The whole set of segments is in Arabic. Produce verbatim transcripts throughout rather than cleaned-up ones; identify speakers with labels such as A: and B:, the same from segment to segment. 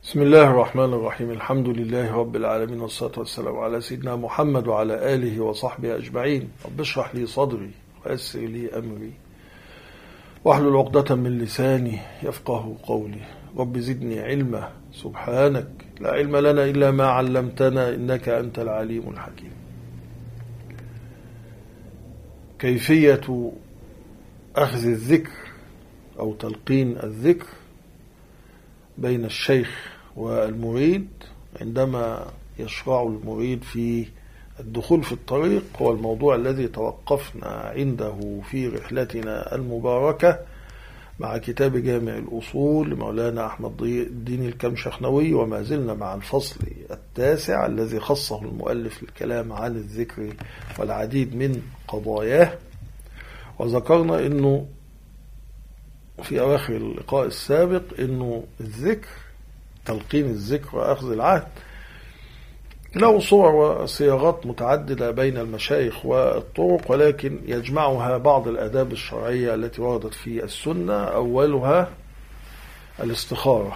A: بسم الله الرحمن الرحيم. الحمد لله رب العالمين، والصلاة والسلام على سيدنا محمد وعلى آله وصحبه أجمعين. رب اشرح لي صدري ويسر لي أمري واحلل عقدة من لساني يفقه قولي. رب زدني علما، سبحانك لا علم لنا إلا ما علمتنا إنك أنت العليم الحكيم. كيفية أخذ الذكر أو تلقين الذكر بين الشيخ والمريد عندما يشرع المريد في الدخول في الطريق هو الموضوع الذي توقفنا عنده في رحلتنا المباركة مع كتاب جامع الأصول لمولانا أحمد الدين الكمشخنوي، وما زلنا مع الفصل التاسع الذي خصه المؤلف للكلام عن الذكر والعديد من قضاياه. وذكرنا أنه في أواخر اللقاء السابق أنه الذكر، تلقين الذكر وأخذ العهد، له صور وصياغات متعددة بين المشايخ والطرق، ولكن يجمعها بعض الآداب الشرعية التي وردت في السنة. أولها الاستخارة،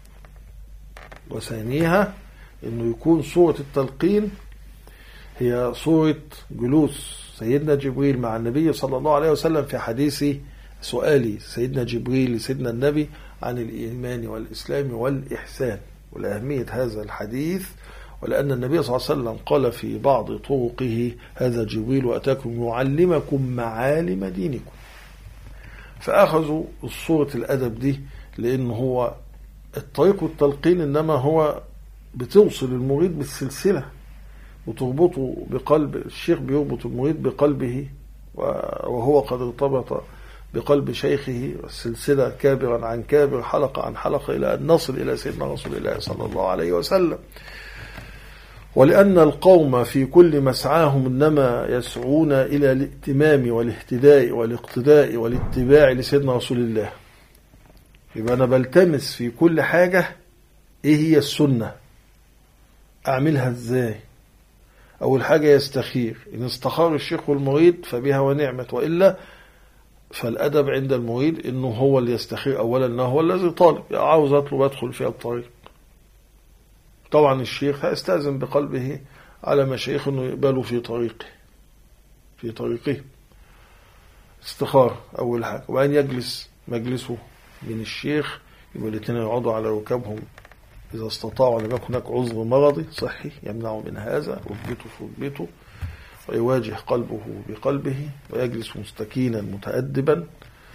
A: وثانيها أنه يكون صورة التلقين هي صورة جلوس سيدنا جبريل مع النبي صلى الله عليه وسلم في حديث سؤالي سيدنا جبريل لسيدنا النبي عن الإيمان والإسلام والإحسان، ولأهمية هذا الحديث، ولأن النبي صلى الله عليه وسلم قال في بعض طرقه: هذا جبريل وأتاكم يعلمكم معالم دينكم. فأخذوا الصورة الأدب دي، لأن هو الطريق والتلقين إنما هو بتوصل المريد بالسلسلة وتربطه بقلب الشيخ، بيربط المريد بقلبه وهو قد ارتبط بقلب شيخه، السلسلة كابرا عن كابر، حلقة عن حلقة، إلى أن نصل إلى سيدنا رسول الله صلى الله عليه وسلم. ولأن القوم في كل مسعاهم إنما يسعون إلى الائتمام والاهتداء والاقتداء والاتباع لسيدنا رسول الله، يبقى أنا بلتمس في كل حاجة إيه هي السنة، أعملها إزاي. أول حاجة يستخير، إن استخار الشيخ والمريد فبها ونعمت، وإلا فالأدب عند المريد إنه هو اللي يستخير أولا، إنه هو الذي طالب عاوز أطلب أدخل في الطريق. طبعا الشيخ هيستأذن بقلبه على مشايخ إنه يقبلوا في طريقه في طريقه استخار أول حاجة، وأن يجلس مجلسه من الشيخ، يبقى الاثنين يقعدوا على ركابهم إذا استطاعوا، لم يكن هناك عذر مرضي صحي يمنع من هذا، ركبته في ركبته، ويواجه قلبه بقلبه، ويجلس مستكينا متأدبا.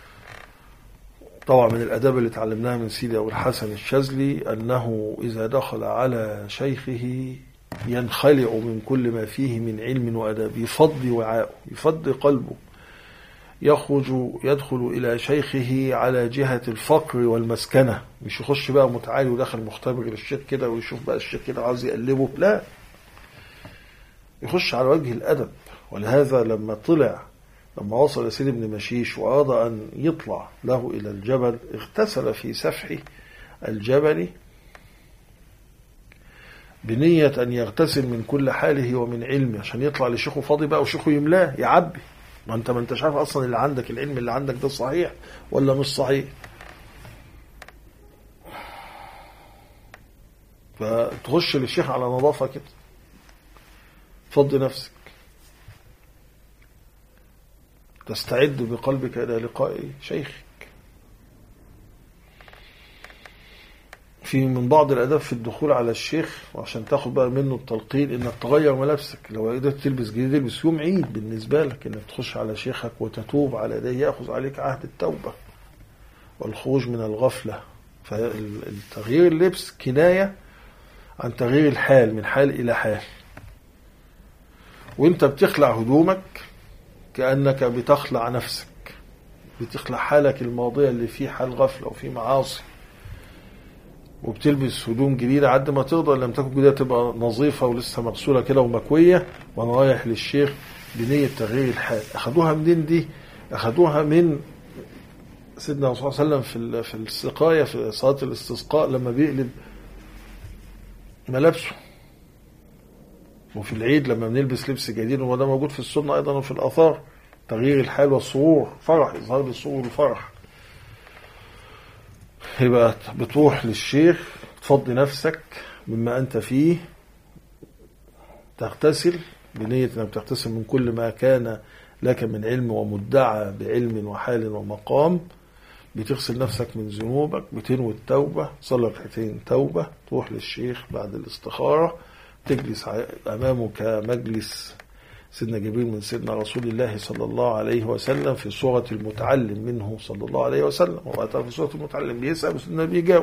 A: طبعا من الأداب اللي تعلمناها من سيدي أبو الحسن الشاذلي أنه إذا دخل على شيخه ينخلع من كل ما فيه من علم وأداب، يفضي وعاءه، يفضي قلبه، يخرج يدخل إلى شيخه على جهة الفقر والمسكنة، مش يخش بقى متعالي ودخل مختبر للشيخ كده ويشوف بقى الشيخ كده عاوز يقلبه، لا، يخش على وجه الأدب. ولهذا لما طلع لما وصل سيد بن مشيش وأراد أن يطلع له إلى الجبل، اغتسل في سفح الجبل بنية أن يغتسل من كل حاله ومن علمه، عشان يطلع لشيخه فاضي بقى وشيخه يملاه يعبي. ما أنت ما أنتش عارف أصلا اللي عندك، العلم اللي عندك ده صحيح ولا مش صحيح. فتخش للشيخ على نظافة كده، فضي نفسك، تستعد بقلبك إلى لقاء شيخك. في من بعض الأداب في الدخول على الشيخ، وعشان تاخد بقى منه التلقين، إنك تغير ملابسك. لو قدرت تلبس جديد البس، يوم عيد بالنسبة لك إنك تخش على شيخك وتتوب على يديه، يأخذ عليك عهد التوبة والخروج من الغفلة. فالتغيير اللبس كناية عن تغيير الحال من حال إلى حال، وانت بتخلع هدومك كأنك بتخلع نفسك، بتخلع حالك الماضية اللي فيه حال غفلة وفيه معاصي، وبتلبس هدوم جديدة عد ما تقدر، لم تكن جديدة تبقى نظيفة ولسه مغسولة كده ومكوية، وانا رايح للشيخ بنية تغيير الحال. أخدوها منين دي؟ أخدوها من سيدنا صلى الله عليه وسلم في في السقاية في صلاة الاستسقاء لما بيقلب ملابسه، وفي العيد لما بنلبس لبس جديد، وده موجود في السنة أيضا وفي الآثار، تغيير الحال والسرور، فرح، إظهار السرور والفرح. يبقى بتروح للشيخ تفضي نفسك مما أنت فيه، تغتسل بنية أنك تغتسل من كل ما كان لك من علم ومدعى بعلم وحال ومقام، بتغسل نفسك من ذنوبك، بتنوي التوبة، صلي ركعتين توبة، تروح للشيخ بعد الاستخارة، تجلس أمامه كمجلس سيدنا جبريل من سيدنا رسول الله صلى الله عليه وسلم في صورة المتعلم منه صلى الله عليه وسلم. وقتها في صورة المتعلم بيسأل وسيدنا بيجاوب.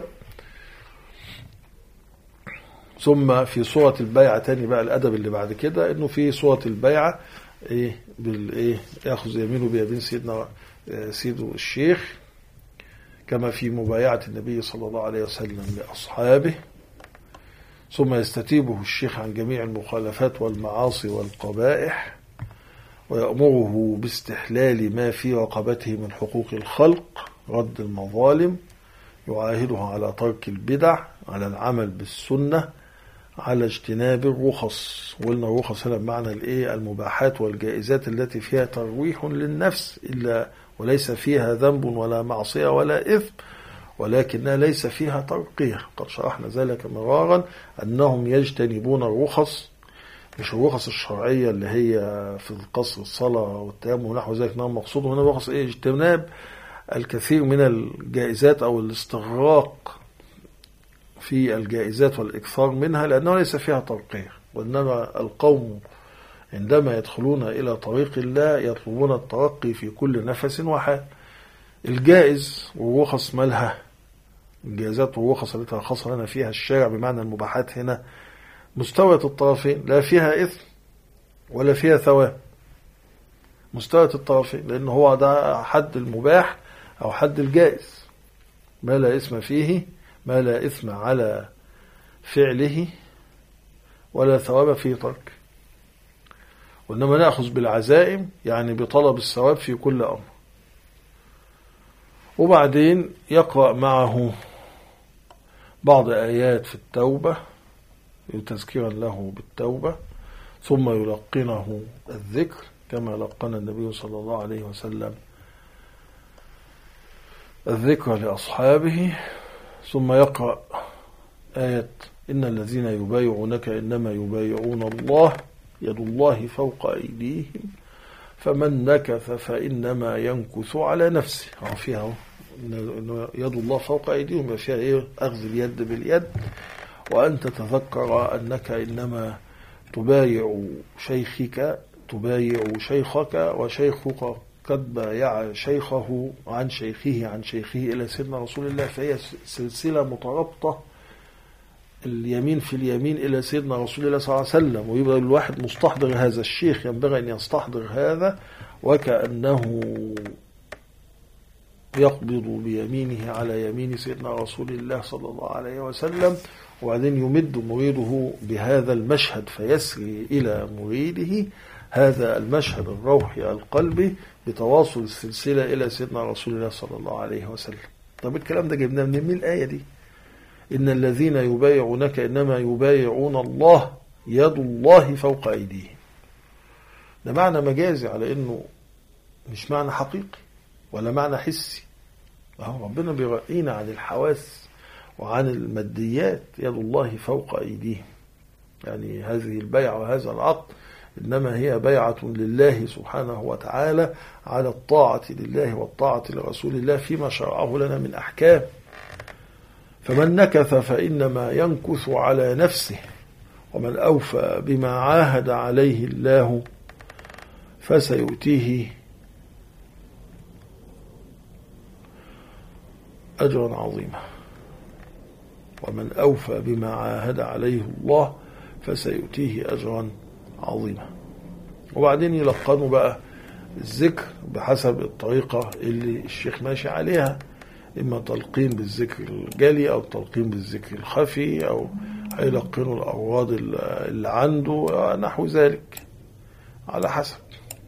A: ثم في صورة البيعة تاني بقى الأدب اللي بعد كده، إنه في صورة البيعة إيه بالإيه يأخذ يمينه بيمين سيدنا سيده الشيخ، كما في مبايعة النبي صلى الله عليه وسلم لأصحابه. ثم يستتيبه الشيخ عن جميع المخالفات والمعاصي والقبائح، ويأمره باستحلال ما في رقبته من حقوق الخلق، رد المظالم، يعاهده على ترك البدع، على العمل بالسنة، على اجتناب الرخص. وقلنا الرخص هنا بمعنى الايه المباحات والجائزات التي فيها ترويح للنفس، إلا وليس فيها ذنب ولا معصية ولا إثم، ولكنها ليس فيها ترقية. قد شرحنا ذلك مرارا أنهم يجتنبون الرخص، مش الرخص الشرعية اللي هي في القصر الصلاة والتيمم ونحو ذلك، نعم مقصود هنا الرخص ايه اجتناب الكثير من الجائزات أو الاستغراق في الجائزات والإكثار منها، لأنه ليس فيها ترقية. وإنما القوم عندما يدخلون إلى طريق الله يطلبون الترقي في كل نفس وحال. الجائز والرخص مالها، الجائزات والرخص التي رخص لنا فيها الشارع بمعنى المباحات هنا مستوية الطرفين، لا فيها إثم ولا فيها ثواب، مستوية الطرفين، لأن هو ده حد المباح أو حد الجائز، ما لا إثم فيه، ما لا إثم على فعله ولا ثواب في ترك. وإنما نأخذ بالعزائم، يعني بطلب الثواب في كل أمر. وبعدين يقرأ معه بعض آيات في التوبة تذكيرا له بالتوبة، ثم يلقنه الذكر كما لقن النبي صلى الله عليه وسلم الذكر لأصحابه. ثم يقرأ آية إن الذين يبايعونك إنما يبايعون الله يد الله فوق أيديهم فمن نكث فإنما ينكث على نفسه. فيها يد الله فوق أيديهم، فيها إيه؟ أخذ اليد باليد، وأن تتذكر أنك إنما تبايع شيخك تبايع شيخك وشيخك قد بايع شيخه عن شيخه عن شيخه إلى سيدنا رسول الله. فهي سلسلة مترابطة، اليمين في اليمين إلى سيدنا رسول الله صلى الله عليه وسلم. ويبقى الواحد مستحضر هذا، الشيخ ينبغي أن يستحضر هذا، وكأنه يقبض بيمينه على يمين سيدنا رسول الله صلى الله عليه وسلم، وبعدين يمد مريده بهذا المشهد فيسري إلى مريده هذا المشهد الروحي القلبي بتواصل السلسلة إلى سيدنا رسول الله صلى الله عليه وسلم. طب الكلام ده جبناه من من الآية دي؟ إن الذين يبايعونك إنما يبايعون الله يد الله فوق أيديهم. ده معنى مجازي، على إنه مش معنى حقيقي ولا معنى حسي. ربنا بيرقينا عن الحواس وعن الماديات، يد الله فوق أيديهم. يعني هذه البيعة وهذا العقد إنما هي بيعة لله سبحانه وتعالى على الطاعة لله والطاعة لرسول الله فيما شرعه لنا من أحكام. فمن نكث فإنما ينكث على نفسه، ومن أوفى بما عاهد عليه الله فسيؤتيه أجرا عظيما. ومن أوفى بما عاهد عليه الله فسيؤتيه أجرا عظيما. وبعدين يلقنوا بقى الذكر بحسب الطريقة اللي الشيخ ماشي عليها، إما تلقين بالذكر الجلي أو تلقين بالذكر الخفي، أو هيلقنوا الأوراد اللي عنده نحو ذلك على حسب.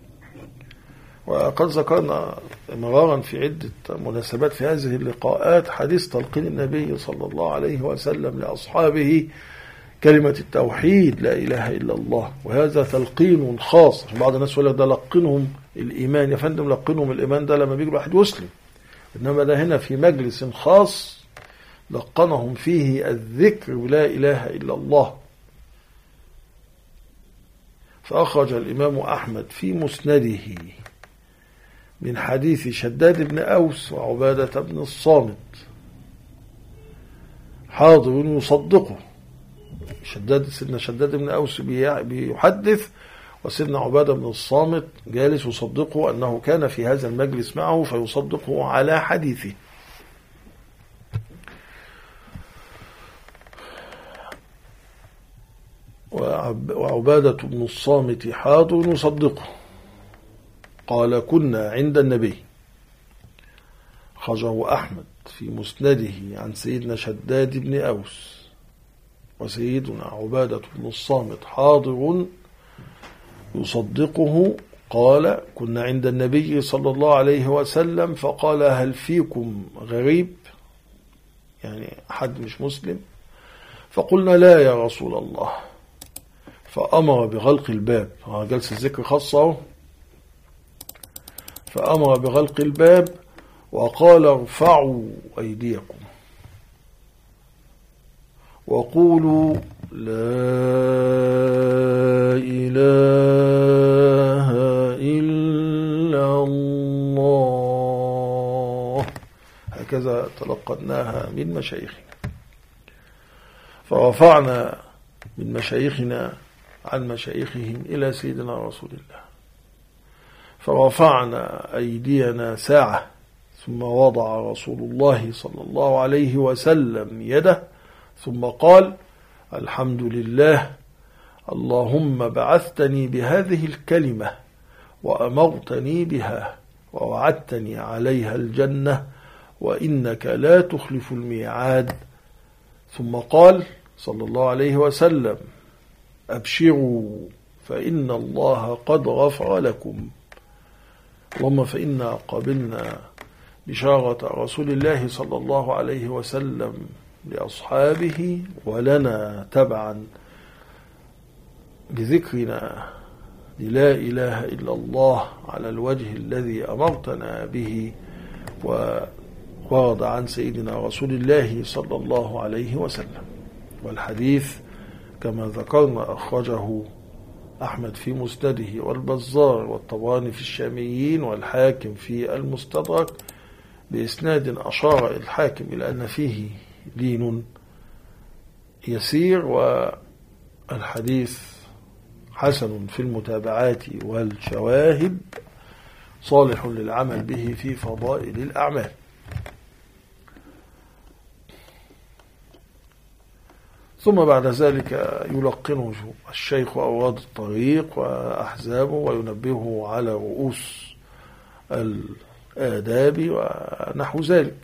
A: وقد ذكرنا مرارا في عدة مناسبات في هذه اللقاءات حديث تلقين النبي صلى الله عليه وسلم لأصحابه كلمة التوحيد لا إله إلا الله، وهذا تلقين خاص. بعض الناس يقول لك ده لقنهم الإيمان. يا فندم لقنهم الإيمان ده لما بيجي الواحد يسلم، إنما ده هنا في مجلس خاص لقنهم فيه الذكر لا إله إلا الله. فأخرج الإمام أحمد في مسنده من حديث شداد بن أوس وعبادة بن الصامت حاضر يصدقه. شداد سيدنا شداد بن أوس بيحدث، وسيدنا عبادة بن الصامت جالس يصدقه أنه كان في هذا المجلس معه فيصدقه على حديثه. وعبادة بن الصامت حاضر يصدقه قال كنا عند النبي. خرجه أحمد في مسنده عن سيدنا شداد بن أوس، وسيدنا عبادة بن الصامت حاضر يصدقه قال كنا عند النبي صلى الله عليه وسلم فقال هل فيكم غريب، يعني حد مش مسلم؟ فقلنا لا يا رسول الله، فأمر بغلق الباب. جلسة الذكر خاصة، فأمر بغلق الباب وقال ارفعوا أيديكم وقولوا لا إله إلا الله. هكذا تلقناها من مشايخنا. فرفعنا من مشايخنا عن مشايخهم إلى سيدنا رسول الله، فرفعنا أيدينا ساعة، ثم وضع رسول الله صلى الله عليه وسلم يده ثم قال الحمد لله اللهم بعثتني بهذه الكلمة وأمرتني بها ووعدتني عليها الجنة وإنك لا تخلف الميعاد. ثم قال صلى الله عليه وسلم أبشروا فإن الله قد غفر لكم. اللهم فإنا قبلنا بشارة رسول الله صلى الله عليه وسلم لأصحابه ولنا تبعا بذكرنا لا إله إلا الله على الوجه الذي أمرتنا به، وورد عن سيدنا رسول الله صلى الله عليه وسلم. والحديث كما ذكرنا أخرجه أحمد في مسنده والبزار والطبراني في الشاميين والحاكم في المستدرك بإسناد أشار الحاكم إلى أن فيه لين يسير، والحديث حسن في المتابعات والشواهد صالح للعمل به في فضائل الأعمال. ثم بعد ذلك يلقنه الشيخ أوراد الطريق وأحزابه وينبهه على رؤوس الآداب ونحو ذلك.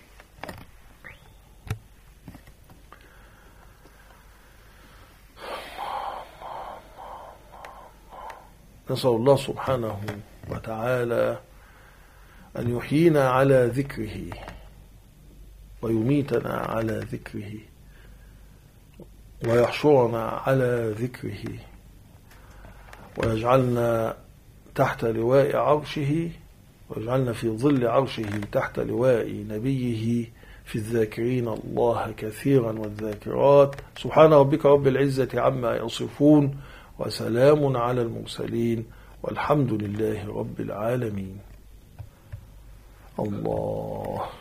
A: نسأل الله سبحانه وتعالى أن يحيينا على ذكره ويميتنا على ذكره ويحشرنا على ذكره ويجعلنا تحت لواء عرشه ويجعلنا في ظل عرشه تحت لواء نبيه في الذاكرين الله كثيرا والذاكرات. سبحان ربك رب العزة عما يصفون وسلام على المرسلين والحمد لله رب العالمين. الله